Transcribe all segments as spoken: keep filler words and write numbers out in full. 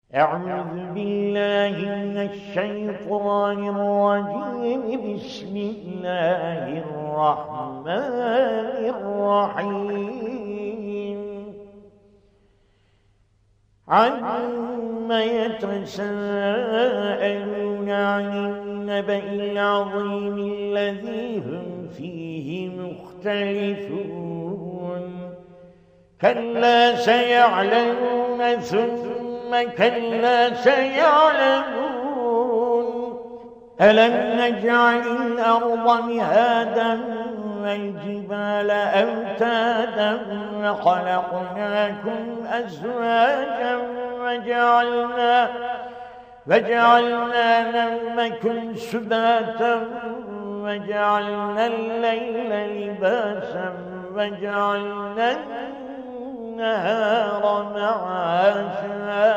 أعوذ بالله من الشيطان الرجيم. بسم الله الرحمن الرحيم. عما يتساءلون عن النبأ العظيم الذي هم فيه مختلفون. كلا سيعلمون ثم كلا سيعلمون. ألم نجعل الأرض مهادا والجبال أوتادا وخلقناكم أزواجا وجعلنا وجعلنا نومكم سباتا وجعلنا الليل لباسا وجعلنا النهار معاشا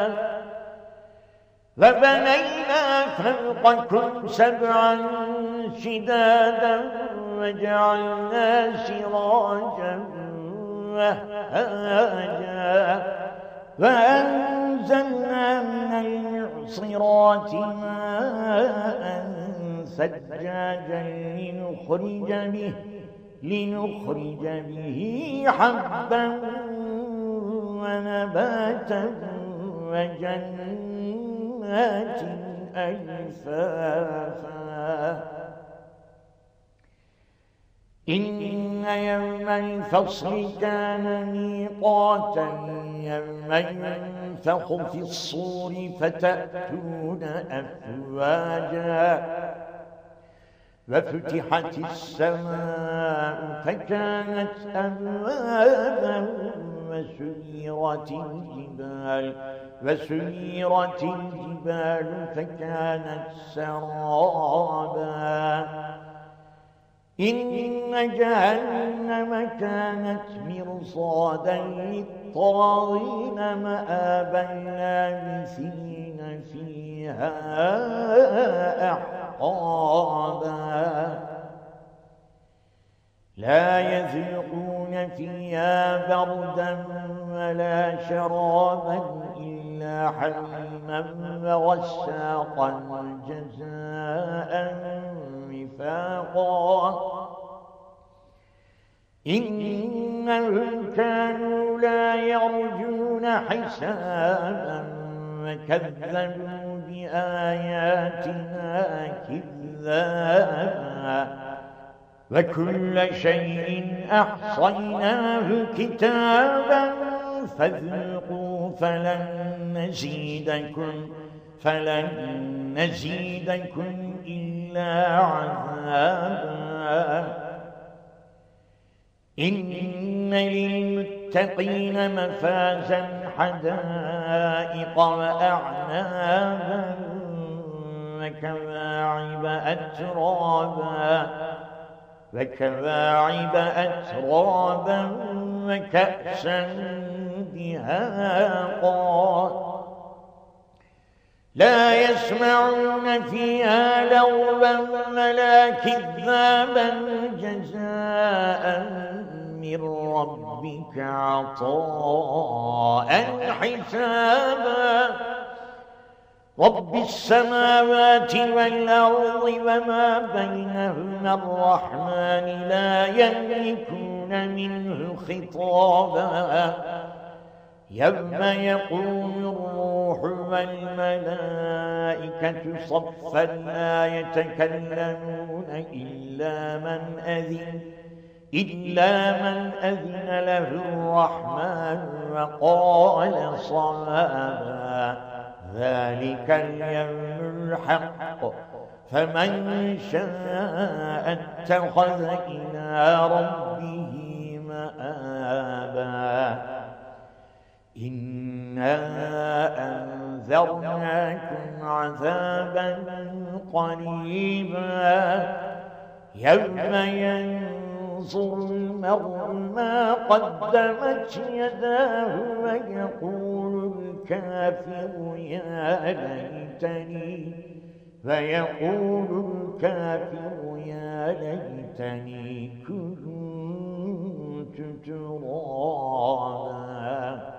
وبنينا فوقكم سبعا شدادا وجعلنا سراجا وهاجا وأنزلنا من المعصرات ماء ثجاجا لنخرج به لنخرج به حبا ونباتا وجنات ألفافا. إن يوم الفصل كان ميقاتا يوم ينفخ في الصور فتأتون أفواجا وفتحت السماء فكانت أبوابا وسيرت الجبال وسيرت الجبال فكانت سرابا. إن جهنم كانت مرصادا للطاغين مآبا لابثين فيها أحقابا. لا يذوقون فيها بردا ولا شرابا إلا حميما وغساقا جزاء وفاقا. إنهم كانوا لا يرجون حسابا وكذبوا بآياتنا كذابا. وكل شيء أحصيناه كتابا فذوقوا فلن نزيدكم فلن نزيدكم إلا عذابا. إن للمتقين مفازا حدائق وأعنابا وكواعب أترابا وكواعب أترابا وكأسا دهاقا. لا يسمعون فيها لغوا ولا كذابا جزاء من ربك عطاء حسابا. رب السماوات والأرض وما بينهما الرحمن لا يملكون منه خطابا. يوم يقوم الروح والملائكة صفا لا يتكلمون إلا من أذن إلا من أذن له الرحمن وقال صوابا. ذلك اليوم الحق فمن شاء اتخذ إلى ربه مآبا. إنا أنذرناكم عذابا قريبا يوم ينظر المرء ما قدمت يداه ويقول الكافر يا ليتني فيقول الكافر يا ليتني كنت ترابا.